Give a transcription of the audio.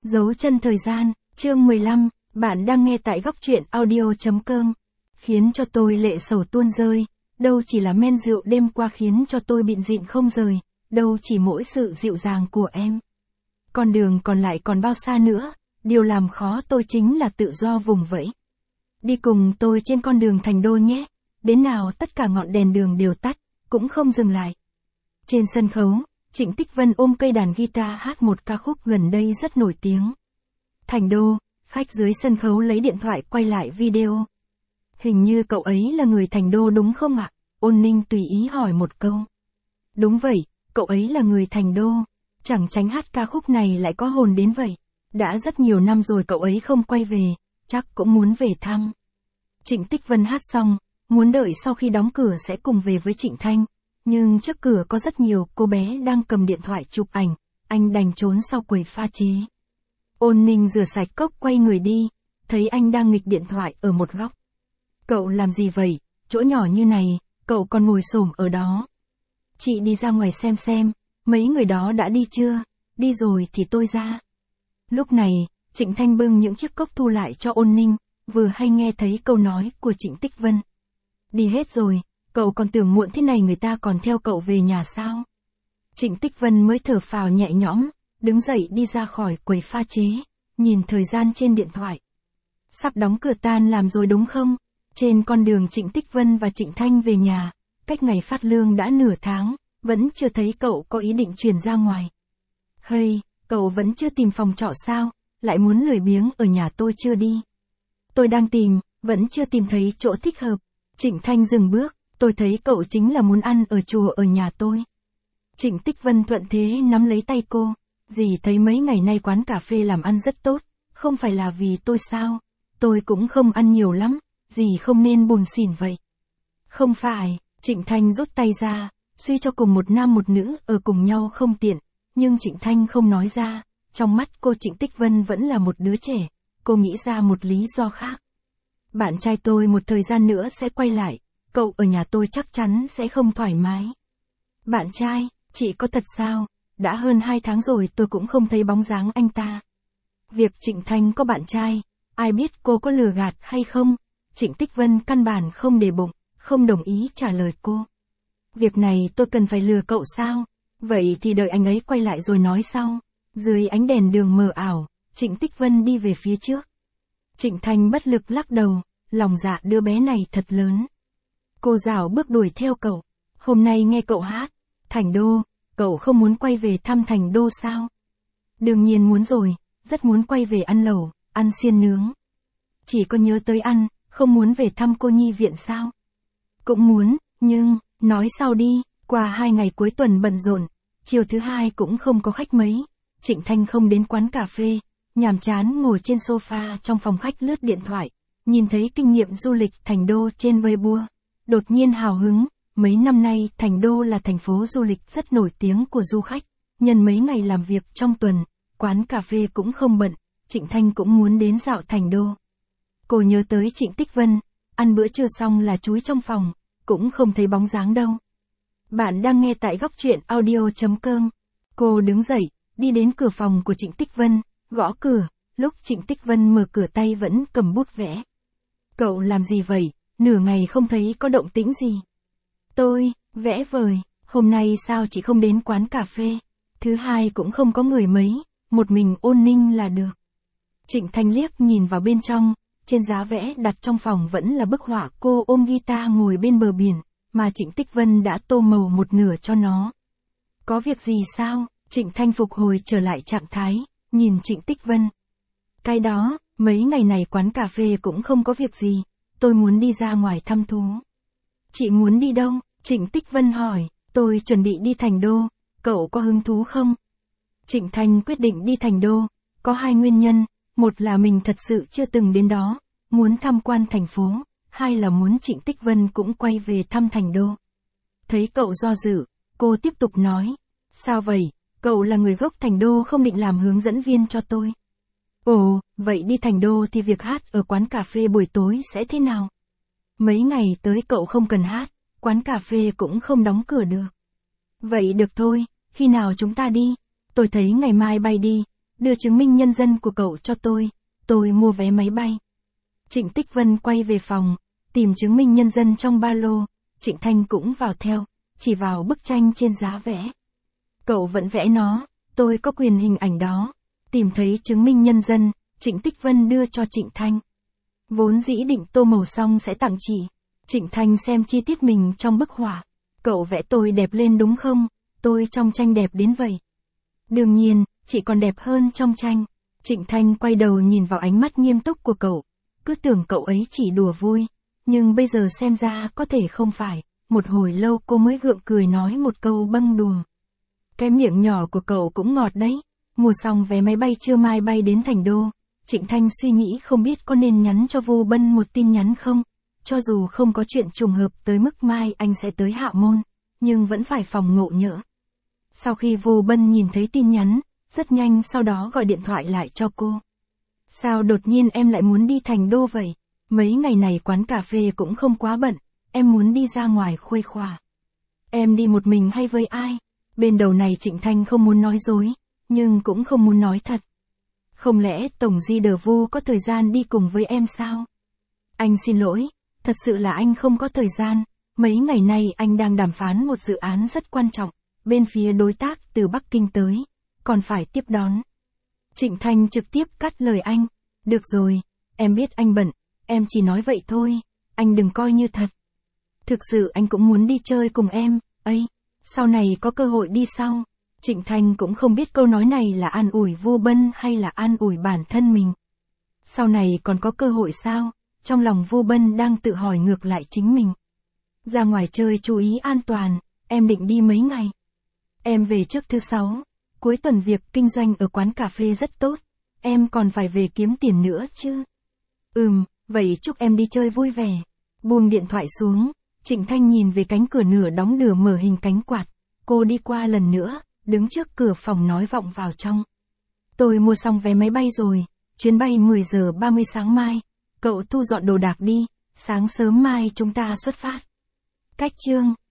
Dấu chân thời gian, chương 15, bạn đang nghe tại góc truyện audio.com. Khiến cho tôi lệ sầu tuôn rơi, đâu chỉ là men rượu đêm qua khiến cho tôi bịn dịn không rời, đâu chỉ mỗi sự dịu dàng của em. Con đường còn lại còn bao xa nữa, điều làm khó tôi chính là tự do vùng vẫy. Đi cùng tôi trên con đường thành đô nhé, đến nào tất cả ngọn đèn đường đều tắt, cũng không dừng lại. Trên sân khấu, Trịnh Tích Vân ôm cây đàn guitar hát một ca khúc gần đây rất nổi tiếng. Thành đô, khách dưới sân khấu lấy điện thoại quay lại video. Hình như cậu ấy là người thành đô đúng không ạ? Ôn Ninh tùy ý hỏi một câu. Đúng vậy, cậu ấy là người thành đô. Chẳng tránh hát ca khúc này lại có hồn đến vậy. Đã rất nhiều năm rồi cậu ấy không quay về, chắc cũng muốn về thăm. Trịnh Tích Vân hát xong, muốn đợi sau khi đóng cửa sẽ cùng về với Trịnh Thanh. Nhưng trước cửa có rất nhiều cô bé đang cầm điện thoại chụp ảnh, anh đành trốn sau quầy pha chế. Ôn Ninh rửa sạch cốc quay người đi, thấy anh đang nghịch điện thoại ở một góc. Cậu làm gì vậy, chỗ nhỏ như này, cậu còn ngồi xổm ở đó. Chị đi ra ngoài xem, mấy người đó đã đi chưa, đi rồi thì tôi ra. Lúc này, Trịnh Thanh bưng những chiếc cốc thu lại cho Ôn Ninh, vừa hay nghe thấy câu nói của Trịnh Tích Vân. Đi hết rồi, cậu còn tưởng muộn thế này người ta còn theo cậu về nhà sao? Trịnh Tích Vân mới thở phào nhẹ nhõm, đứng dậy đi ra khỏi quầy pha chế, nhìn thời gian trên điện thoại. Sắp đóng cửa tan làm rồi đúng không? Trên con đường Trịnh Tích Vân và Trịnh Thanh về nhà, cách ngày phát lương đã nửa tháng, vẫn chưa thấy cậu có ý định chuyển ra ngoài. Hey, cậu vẫn chưa tìm phòng trọ sao? Lại muốn lười biếng ở nhà tôi chưa đi? Tôi đang tìm, vẫn chưa tìm thấy chỗ thích hợp. Trịnh Thanh dừng bước, tôi thấy cậu chính là muốn ăn ở chùa ở nhà tôi. Trịnh Tích Vân thuận thế nắm lấy tay cô. Dì thấy mấy ngày nay quán cà phê làm ăn rất tốt, không phải là vì tôi sao? Tôi cũng không ăn nhiều lắm, dì không nên buồn xỉn vậy. Không phải, Trịnh Thanh rút tay ra, suy cho cùng một nam một nữ ở cùng nhau không tiện, nhưng Trịnh Thanh không nói ra, trong mắt cô Trịnh Tích Vân vẫn là một đứa trẻ, cô nghĩ ra một lý do khác. Bạn trai tôi một thời gian nữa sẽ quay lại, cậu ở nhà tôi chắc chắn sẽ không thoải mái. Bạn trai, chị có thật sao? Đã hơn 2 tháng rồi tôi cũng không thấy bóng dáng anh ta. Việc Trịnh Thanh có bạn trai, ai biết cô có lừa gạt hay không? Trịnh Tích Vân căn bản không để bụng, không đồng ý trả lời cô. Việc này tôi cần phải lừa cậu sao? Vậy thì đợi anh ấy quay lại rồi nói sau. Dưới ánh đèn đường mờ ảo, Trịnh Tích Vân đi về phía trước. Trịnh Thanh bất lực lắc đầu, lòng dạ đứa bé này thật lớn. Cô rảo bước đuổi theo cậu. Hôm nay nghe cậu hát, Thành đô, cậu không muốn quay về thăm Thành đô sao? Đương nhiên muốn rồi, rất muốn quay về ăn lẩu, ăn xiên nướng. Chỉ có nhớ tới ăn, không muốn về thăm cô nhi viện sao? Cũng muốn, nhưng, nói sau đi, qua 2 ngày cuối tuần bận rộn, chiều thứ hai cũng không có khách mấy. Trịnh Thanh không đến quán cà phê, nhàm chán ngồi trên sofa trong phòng khách lướt điện thoại, nhìn thấy kinh nghiệm du lịch Thành đô trên Weibo. Đột nhiên hào hứng, mấy năm nay Thành đô là thành phố du lịch rất nổi tiếng của du khách, nhân mấy ngày làm việc trong tuần, quán cà phê cũng không bận, Trịnh Thanh cũng muốn đến dạo Thành đô. Cô nhớ tới Trịnh Tích Vân, ăn bữa trưa xong là chúi trong phòng, cũng không thấy bóng dáng đâu. Bạn đang nghe tại góc truyện audio.com. Cô đứng dậy, đi đến cửa phòng của Trịnh Tích Vân, gõ cửa, lúc Trịnh Tích Vân mở cửa tay vẫn cầm bút vẽ. Cậu làm gì vậy, nửa ngày không thấy có động tĩnh gì. Tôi, vẽ vời, hôm nay sao chị không đến quán cà phê, thứ hai cũng không có người mấy, một mình Ôn Ninh là được. Trịnh Thanh liếc nhìn vào bên trong, trên giá vẽ đặt trong phòng vẫn là bức họa cô ôm guitar ngồi bên bờ biển, mà Trịnh Tích Vân đã tô màu một nửa cho nó. Có việc gì sao? Trịnh Thanh phục hồi trở lại trạng thái, nhìn Trịnh Tích Vân. Cái đó, mấy ngày này quán cà phê cũng không có việc gì, tôi muốn đi ra ngoài thăm thú. Chị muốn đi đâu? Trịnh Tích Vân hỏi, tôi chuẩn bị đi Thành đô, cậu có hứng thú không? Trịnh Thanh quyết định đi Thành đô, có 2 nguyên nhân, một là mình thật sự chưa từng đến đó, muốn tham quan thành phố, 2 là muốn Trịnh Tích Vân cũng quay về thăm Thành đô. Thấy cậu do dự, cô tiếp tục nói, sao vậy, cậu là người gốc Thành đô không định làm hướng dẫn viên cho tôi? Ồ, vậy đi Thành đô thì việc hát ở quán cà phê buổi tối sẽ thế nào? Mấy ngày tới cậu không cần hát, quán cà phê cũng không đóng cửa được. Vậy được thôi, khi nào chúng ta đi? Tôi thấy ngày mai bay đi, đưa chứng minh nhân dân của cậu cho tôi mua vé máy bay. Trịnh Tích Vân quay về phòng, tìm chứng minh nhân dân trong ba lô, Trịnh Thanh cũng vào theo, chỉ vào bức tranh trên giá vẽ. Cậu vẫn vẽ nó, tôi có quyền hình ảnh đó. Tìm thấy chứng minh nhân dân, Trịnh Tích Vân đưa cho Trịnh Thanh. Vốn dĩ định tô màu xong sẽ tặng chị. Trịnh Thanh xem chi tiết mình trong bức họa. Cậu vẽ tôi đẹp lên đúng không? Tôi trong tranh đẹp đến vậy. Đương nhiên, chị còn đẹp hơn trong tranh. Trịnh Thanh quay đầu nhìn vào ánh mắt nghiêm túc của cậu. Cứ tưởng cậu ấy chỉ đùa vui. Nhưng bây giờ xem ra có thể không phải. Một hồi lâu cô mới gượng cười nói một câu bâng đùa. Cái miệng nhỏ của cậu cũng ngọt đấy. Mua xong vé máy bay trưa mai bay đến Thành Đô. Trịnh Thanh suy nghĩ không biết có nên nhắn cho Vô Bân một tin nhắn không. Cho dù không có chuyện trùng hợp tới mức mai anh sẽ tới Hạ Môn, nhưng vẫn phải phòng ngộ nhỡ. Sau khi Vô Bân nhìn thấy tin nhắn, rất nhanh sau đó gọi điện thoại lại cho cô. Sao đột nhiên em lại muốn đi Thành Đô vậy? Mấy ngày này quán cà phê cũng không quá bận, em muốn đi ra ngoài khuây khỏa. Em đi một mình hay với ai? Bên đầu này Trịnh Thanh không muốn nói dối, nhưng cũng không muốn nói thật. Không lẽ Tổng Di Đờ Vu có thời gian đi cùng với em sao? Anh xin lỗi, thật sự là anh không có thời gian. Mấy ngày nay anh đang đàm phán một dự án rất quan trọng, bên phía đối tác từ Bắc Kinh tới, còn phải tiếp đón. Trịnh Thanh trực tiếp cắt lời anh. Được rồi, em biết anh bận, em chỉ nói vậy thôi, anh đừng coi như thật. Thực sự anh cũng muốn đi chơi cùng em, ấy, sau này có cơ hội đi sau. Trịnh Thanh cũng không biết câu nói này là an ủi Vô Bân hay là an ủi bản thân mình. Sau này còn có cơ hội sao? Trong lòng Vô Bân đang tự hỏi ngược lại chính mình. Ra ngoài chơi chú ý an toàn, em định đi mấy ngày? Em về trước thứ 6, cuối tuần việc kinh doanh ở quán cà phê rất tốt, em còn phải về kiếm tiền nữa chứ. Vậy chúc em đi chơi vui vẻ. Buông điện thoại xuống, Trịnh Thanh nhìn về cánh cửa nửa đóng nửa mở hình cánh quạt. Cô đi qua lần nữa, đứng trước cửa phòng nói vọng vào trong. Tôi mua xong vé máy bay rồi, chuyến bay 10 giờ 30 sáng mai. Cậu thu dọn đồ đạc đi, sáng sớm mai chúng ta xuất phát. Cách chương